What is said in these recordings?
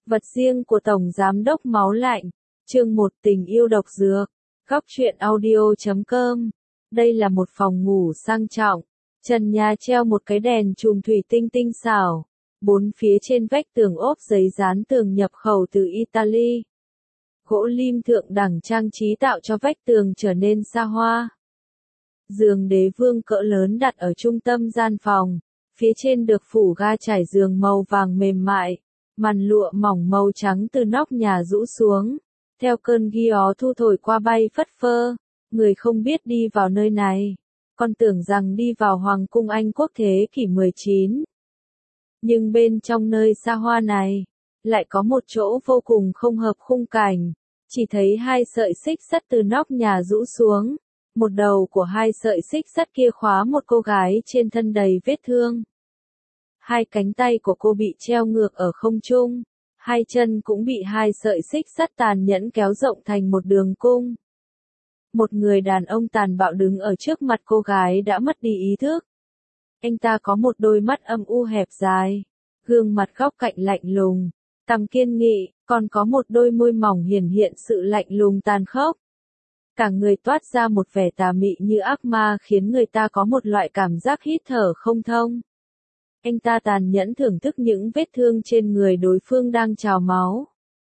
Vật riêng của Tổng Giám đốc Máu Lạnh. Chương 1 Tình yêu độc dược. Góc truyện audio.com. Đây là một phòng ngủ sang trọng. Trần nhà treo một cái đèn chùm thủy tinh tinh xảo. Bốn phía trên vách tường ốp giấy dán tường nhập khẩu từ Italy. Gỗ lim thượng đẳng trang trí tạo cho vách tường trở nên xa hoa. Giường đế vương cỡ lớn đặt ở trung tâm gian phòng. Phía trên được phủ ga trải giường màu vàng mềm mại. Màn lụa mỏng màu trắng từ nóc nhà rũ xuống. Theo cơn gió thu thổi qua bay phất phơ. Người không biết đi vào nơi này. Còn tưởng rằng đi vào Hoàng cung Anh quốc thế kỷ 19. Nhưng bên trong nơi xa hoa này, lại có một chỗ vô cùng không hợp khung cảnh. Chỉ thấy hai sợi xích sắt từ nóc nhà rũ xuống. Một đầu của hai sợi xích sắt kia khóa một cô gái trên thân đầy vết thương. Hai cánh tay của cô bị treo ngược ở không trung. Hai chân cũng bị hai sợi xích sắt tàn nhẫn kéo rộng thành một đường cung. Một người đàn ông tàn bạo đứng ở trước mặt cô gái đã mất đi ý thức. Anh ta có một đôi mắt âm u hẹp dài, gương mặt góc cạnh lạnh lùng, cằm kiên nghị, còn có một đôi môi mỏng hiển hiện sự lạnh lùng tàn khốc. Cả người toát ra một vẻ tà mị như ác ma khiến người ta có một loại cảm giác hít thở không thông. Anh ta tàn nhẫn thưởng thức những vết thương trên người đối phương đang trào máu.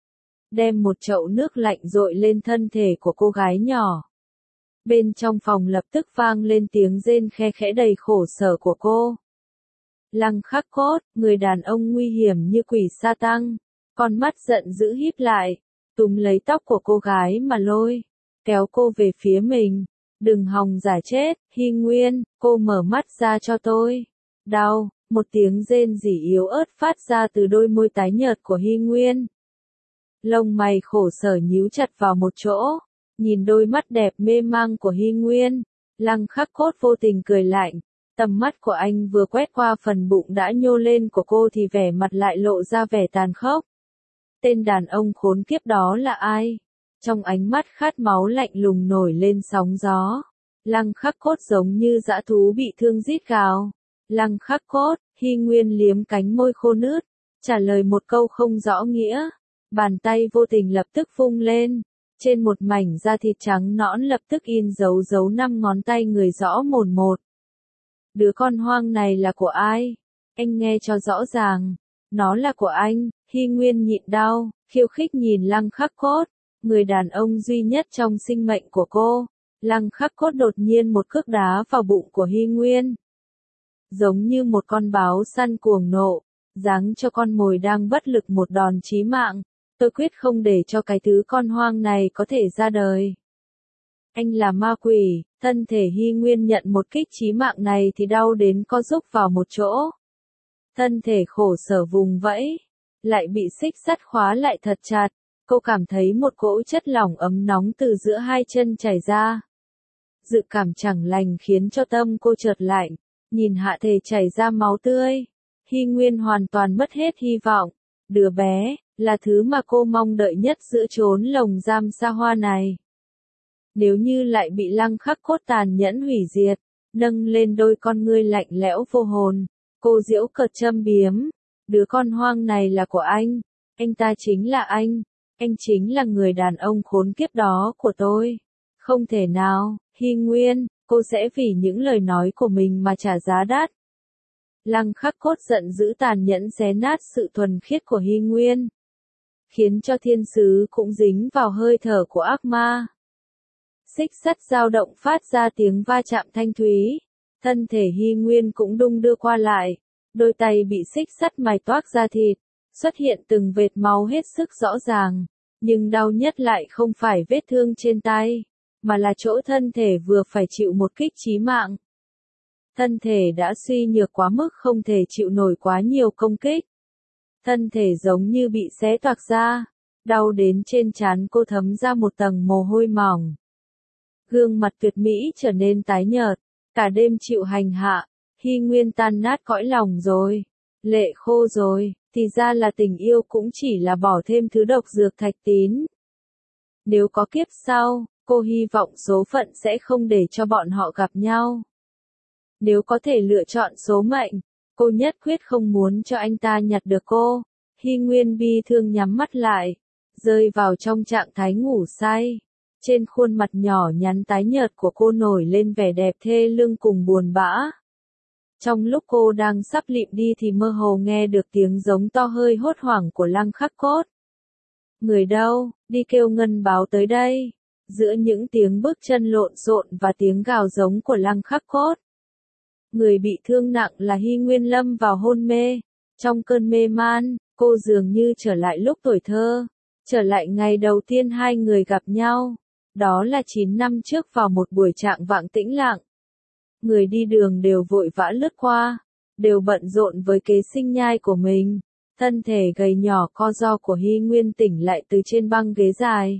Đem một chậu nước lạnh dội lên thân thể của cô gái nhỏ. Bên trong phòng lập tức vang lên tiếng rên khe khẽ đầy khổ sở của cô. Lăng Khắc Cốt, người đàn ông nguy hiểm như quỷ sa tăng, con mắt giận dữ híp lại, túm lấy tóc của cô gái mà lôi, kéo cô về phía mình. Đừng hòng giả chết, Hy Nguyên, cô mở mắt ra cho tôi. Đau, một tiếng rên rỉ yếu ớt phát ra từ đôi môi tái nhợt của Hy Nguyên. Lông mày khổ sở nhíu chặt vào một chỗ, nhìn đôi mắt đẹp mê mang của Hy Nguyên, Lăng Khắc Cốt vô tình cười lạnh. Tầm mắt của anh vừa quét qua phần bụng đã nhô lên của cô thì vẻ mặt lại lộ ra vẻ tàn khốc. Tên đàn ông khốn kiếp đó là ai? Trong ánh mắt khát máu lạnh lùng nổi lên sóng gió. Lăng Khắc Cốt giống như dã thú bị thương rít gào. Lăng Khắc Cốt, Hy Nguyên liếm cánh môi khô nứt, trả lời một câu không rõ nghĩa. Bàn tay vô tình lập tức vung lên. Trên một mảnh da thịt trắng nõn lập tức in dấu 5 ngón tay người rõ mồn một. Đứa con hoang này là của ai? Anh nghe cho rõ ràng. Nó là của anh. Hy Nguyên nhịn đau, khiêu khích nhìn Lăng Khắc Cốt, người đàn ông duy nhất trong sinh mệnh của cô. Lăng Khắc Cốt đột nhiên một cước đá vào bụng của Hy Nguyên. Giống như một con báo săn cuồng nộ, giáng cho con mồi đang bất lực một đòn chí mạng. Tôi quyết không để cho cái thứ con hoang này có thể ra đời. Anh là ma quỷ. Thân thể Hy Nguyên nhận một kích chí mạng này thì đau đến co rúm vào một chỗ. Thân thể khổ sở vùng vẫy, lại bị xích sắt khóa lại thật chặt. Cô cảm thấy một cỗ chất lỏng ấm nóng từ giữa hai chân chảy ra. Dự cảm chẳng lành khiến cho tâm cô chợt lạnh, nhìn hạ thể chảy ra máu tươi. Hy Nguyên hoàn toàn mất hết hy vọng. Đứa bé là thứ mà cô mong đợi nhất giữa chốn lồng giam xa hoa này. Nếu như lại bị Lăng Khắc Cốt tàn nhẫn hủy diệt, nâng lên đôi con ngươi lạnh lẽo vô hồn, cô giễu cợt châm biếm. Đứa con hoang này là của anh ta chính là anh chính là người đàn ông khốn kiếp đó của tôi. Không thể nào, Hy Nguyên, cô sẽ vì những lời nói của mình mà trả giá đắt. Lăng Khắc Cốt giận dữ tàn nhẫn xé nát sự thuần khiết của Hy Nguyên, khiến cho thiên sứ cũng dính vào hơi thở của ác ma. Xích sắt dao động phát ra tiếng va chạm thanh thúy, thân thể Hy Nguyên cũng đung đưa qua lại, đôi tay bị xích sắt mài toác ra thịt, xuất hiện từng vệt máu hết sức rõ ràng, nhưng đau nhất lại không phải vết thương trên tay, mà là chỗ thân thể vừa phải chịu một kích chí mạng. Thân thể đã suy nhược quá mức không thể chịu nổi quá nhiều công kích. Thân thể giống như bị xé toạc ra, đau đến trên trán cô thấm ra một tầng mồ hôi mỏng. Gương mặt tuyệt mỹ trở nên tái nhợt, cả đêm chịu hành hạ, Hy Nguyên tan nát cõi lòng rồi, lệ khô rồi, thì ra là tình yêu cũng chỉ là bỏ thêm thứ độc dược thạch tín. Nếu có kiếp sau, cô hy vọng số phận sẽ không để cho bọn họ gặp nhau. Nếu có thể lựa chọn số mệnh, cô nhất quyết không muốn cho anh ta nhặt được cô. Hy Nguyên bi thương nhắm mắt lại, rơi vào trong trạng thái ngủ say. Trên khuôn mặt nhỏ nhắn tái nhợt của cô nổi lên vẻ đẹp thê lương cùng buồn bã. Trong lúc cô đang sắp lịm đi thì mơ hồ nghe được tiếng giống to hơi hốt hoảng của Lăng Khắc Cốt. Người đâu, đi kêu Ngân báo tới đây. Giữa những tiếng bước chân lộn xộn và tiếng gào giống của Lăng Khắc Cốt. Người bị thương nặng là Hy Nguyên lâm vào hôn mê. Trong cơn mê man, cô dường như trở lại lúc tuổi thơ. Trở lại ngày đầu tiên hai người gặp nhau. Đó là 9 năm trước vào một buổi trạng vạng tĩnh lặng. Người đi đường đều vội vã lướt qua, đều bận rộn với kế sinh nhai của mình. Thân thể gầy nhỏ co ro của Hy Nguyên tỉnh lại từ trên băng ghế dài.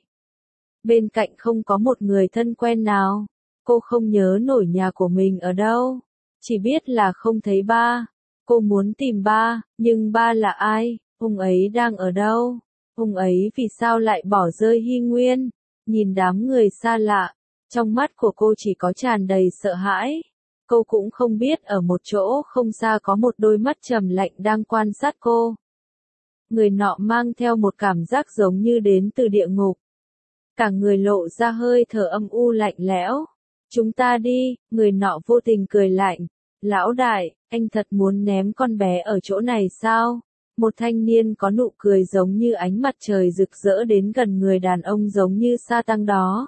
Bên cạnh không có một người thân quen nào. Cô không nhớ nổi nhà của mình ở đâu. Chỉ biết là không thấy ba. Cô muốn tìm ba, nhưng ba là ai? Ông ấy đang ở đâu? Ông ấy vì sao lại bỏ rơi Hy Nguyên? Nhìn đám người xa lạ, trong mắt của cô chỉ có tràn đầy sợ hãi. Cô cũng không biết ở một chỗ không xa có một đôi mắt trầm lạnh đang quan sát cô. Người nọ mang theo một cảm giác giống như đến từ địa ngục. Cả người lộ ra hơi thở âm u lạnh lẽo. Chúng ta đi, người nọ vô tình cười lạnh. Lão đại, anh thật muốn ném con bé ở chỗ này sao? Một thanh niên có nụ cười giống như ánh mặt trời rực rỡ đến gần người đàn ông giống như sa tăng đó.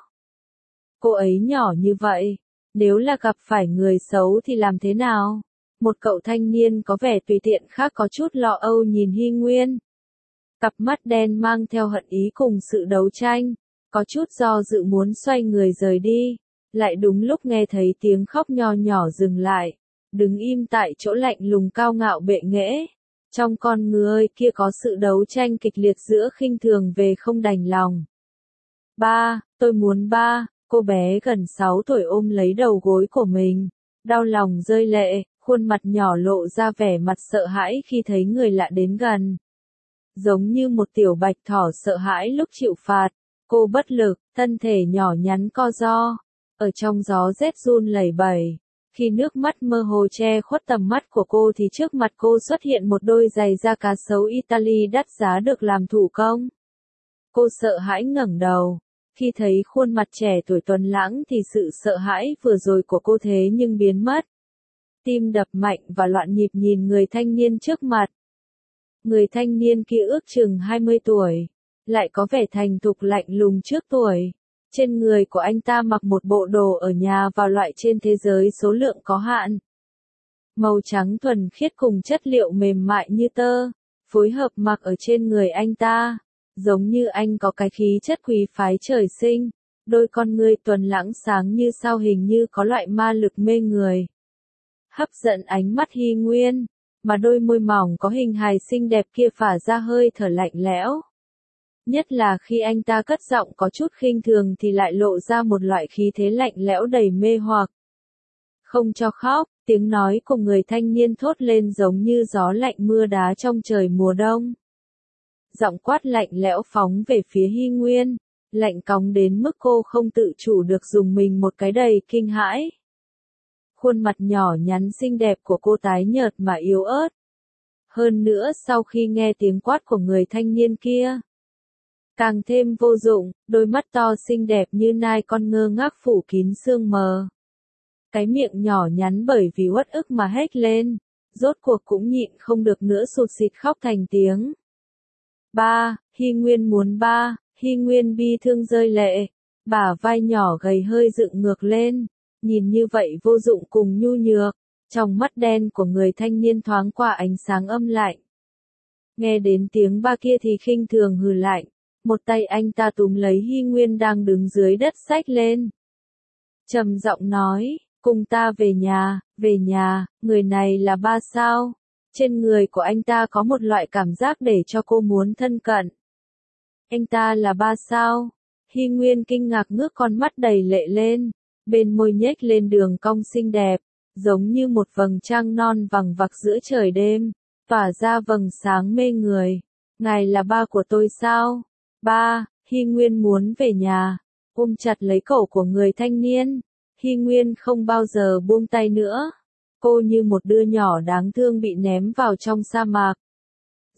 Cô ấy nhỏ như vậy, nếu là gặp phải người xấu thì làm thế nào? Một cậu thanh niên có vẻ tùy tiện khác có chút lo âu nhìn Hy Nguyên. Cặp mắt đen mang theo hận ý cùng sự đấu tranh, có chút do dự muốn xoay người rời đi, lại đúng lúc nghe thấy tiếng khóc nho nhỏ dừng lại, đứng im tại chỗ lạnh lùng cao ngạo bệ nghễ. Trong con người kia có sự đấu tranh kịch liệt giữa khinh thường về không đành lòng. Ba, tôi muốn ba, cô bé gần 6 tuổi ôm lấy đầu gối của mình, đau lòng rơi lệ, khuôn mặt nhỏ lộ ra vẻ mặt sợ hãi khi thấy người lạ đến gần. Giống như một tiểu bạch thỏ sợ hãi lúc chịu phạt, cô bất lực, thân thể nhỏ nhắn co ro, ở trong gió rét run lẩy bẩy. Khi nước mắt mơ hồ che khuất tầm mắt của cô thì trước mặt cô xuất hiện một đôi giày da cá sấu Italy đắt giá được làm thủ công. Cô sợ hãi ngẩng đầu. Khi thấy khuôn mặt trẻ tuổi tuấn lãng thì sự sợ hãi vừa rồi của cô thế nhưng biến mất. Tim đập mạnh và loạn nhịp nhìn người thanh niên trước mặt. Người thanh niên kia ước chừng 20 tuổi, lại có vẻ thành thục lạnh lùng trước tuổi. Trên người của anh ta mặc một bộ đồ ở nhà vào loại trên thế giới số lượng có hạn. Màu trắng thuần khiết cùng chất liệu mềm mại như tơ, phối hợp mặc ở trên người anh ta. Giống như anh có cái khí chất quý phái trời sinh, đôi con ngươi tuấn lãng sáng như sao hình như có loại ma lực mê người. Hấp dẫn ánh mắt Hy Nguyên, mà đôi môi mỏng có hình hài xinh đẹp kia phả ra hơi thở lạnh lẽo. Nhất là khi anh ta cất giọng có chút khinh thường thì lại lộ ra một loại khí thế lạnh lẽo đầy mê hoặc. Không cho khóc, tiếng nói của người thanh niên thốt lên giống như gió lạnh mưa đá trong trời mùa đông. Giọng quát lạnh lẽo phóng về phía Hy Nguyên, lạnh cóng đến mức cô không tự chủ được dùng mình một cái đầy kinh hãi. Khuôn mặt nhỏ nhắn xinh đẹp của cô tái nhợt mà yếu ớt. Hơn nữa sau khi nghe tiếng quát của người thanh niên kia, càng thêm vô dụng, đôi mắt to xinh đẹp như nai con ngơ ngác phủ kín sương mờ. Cái miệng nhỏ nhắn bởi vì uất ức mà hét lên, rốt cuộc cũng nhịn không được nữa sụt sịt khóc thành tiếng. Ba, Hy Nguyên muốn ba, Hy Nguyên bi thương rơi lệ, bả vai nhỏ gầy hơi dựng ngược lên, nhìn như vậy vô dụng cùng nhu nhược, trong mắt đen của người thanh niên thoáng qua ánh sáng âm lạnh. Nghe đến tiếng ba kia thì khinh thường hừ lạnh, một tay anh ta túm lấy Hy Nguyên đang đứng dưới đất xách lên. Trầm giọng nói, cùng ta về nhà, người này là ba sao? Trên người của anh ta có một loại cảm giác để cho cô muốn thân cận. Anh ta là ba sao? Hy Nguyên kinh ngạc ngước con mắt đầy lệ lên, bên môi nhếch lên đường cong xinh đẹp, giống như một vầng trăng non vằng vặc giữa trời đêm, tỏa ra vầng sáng mê người. Ngài là ba của tôi sao? Ba, Hy Nguyên muốn về nhà, ôm chặt lấy cổ của người thanh niên. Hy Nguyên không bao giờ buông tay nữa. Cô như một đứa nhỏ đáng thương bị ném vào trong sa mạc.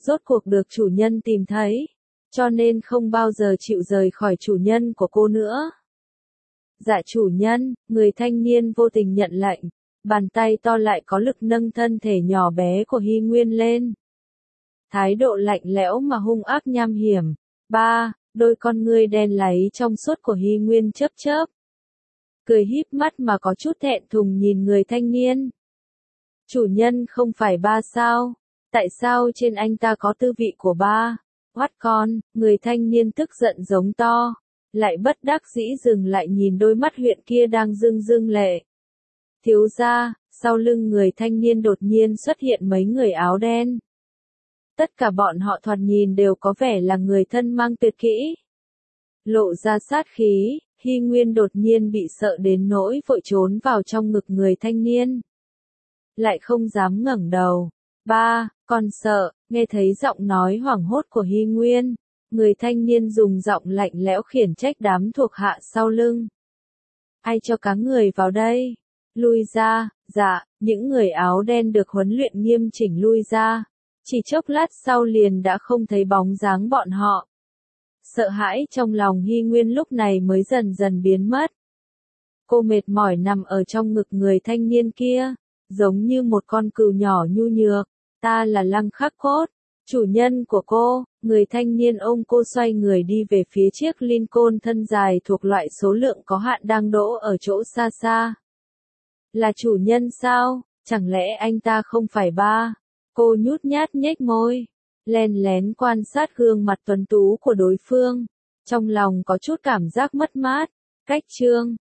rốt cuộc được chủ nhân tìm thấy, cho nên không bao giờ chịu rời khỏi chủ nhân của cô nữa. Dạ chủ nhân, người thanh niên vô tình nhận lệnh, bàn tay to lại có lực nâng thân thể nhỏ bé của Hy Nguyên lên. Thái độ lạnh lẽo mà hung ác nham hiểm. Ba, đôi con ngươi đen láy trong suốt của Hy Nguyên chớp chớp. Cười híp mắt mà có chút thẹn thùng nhìn người thanh niên. Chủ nhân không phải ba sao? Tại sao trên anh ta có tư vị của ba? Oát con, người thanh niên tức giận giống to. Lại bất đắc dĩ dừng lại nhìn đôi mắt huyện kia đang rưng rưng lệ. Thiếu gia, sau lưng người thanh niên đột nhiên xuất hiện mấy người áo đen. Tất cả bọn họ thoạt nhìn đều có vẻ là người thân mang tuyệt kỹ. Lộ ra sát khí, Hy Nguyên đột nhiên bị sợ đến nỗi vội trốn vào trong ngực người thanh niên. Lại không dám ngẩng đầu. Ba, con sợ, nghe thấy giọng nói hoảng hốt của Hy Nguyên. Người thanh niên dùng giọng lạnh lẽo khiển trách đám thuộc hạ sau lưng. Ai cho các người vào đây? Lui ra, dạ, những người áo đen được huấn luyện nghiêm chỉnh lui ra. Chỉ chốc lát sau liền đã không thấy bóng dáng bọn họ. Sợ hãi trong lòng Hy Nguyên lúc này mới dần dần biến mất. Cô mệt mỏi nằm ở trong ngực người thanh niên kia, giống như một con cừu nhỏ nhu nhược. Ta là Lăng Khắc Cốt, chủ nhân của cô. Người thanh niên ôm cô xoay người đi về phía chiếc Lincoln thân dài thuộc loại số lượng có hạn đang đỗ ở chỗ xa xa. Là chủ nhân sao? Chẳng lẽ anh ta không phải ba? Cô nhút nhát nhếch môi, len lén quan sát gương mặt tuấn tú của đối phương, trong lòng có chút cảm giác mất mát. Cách chương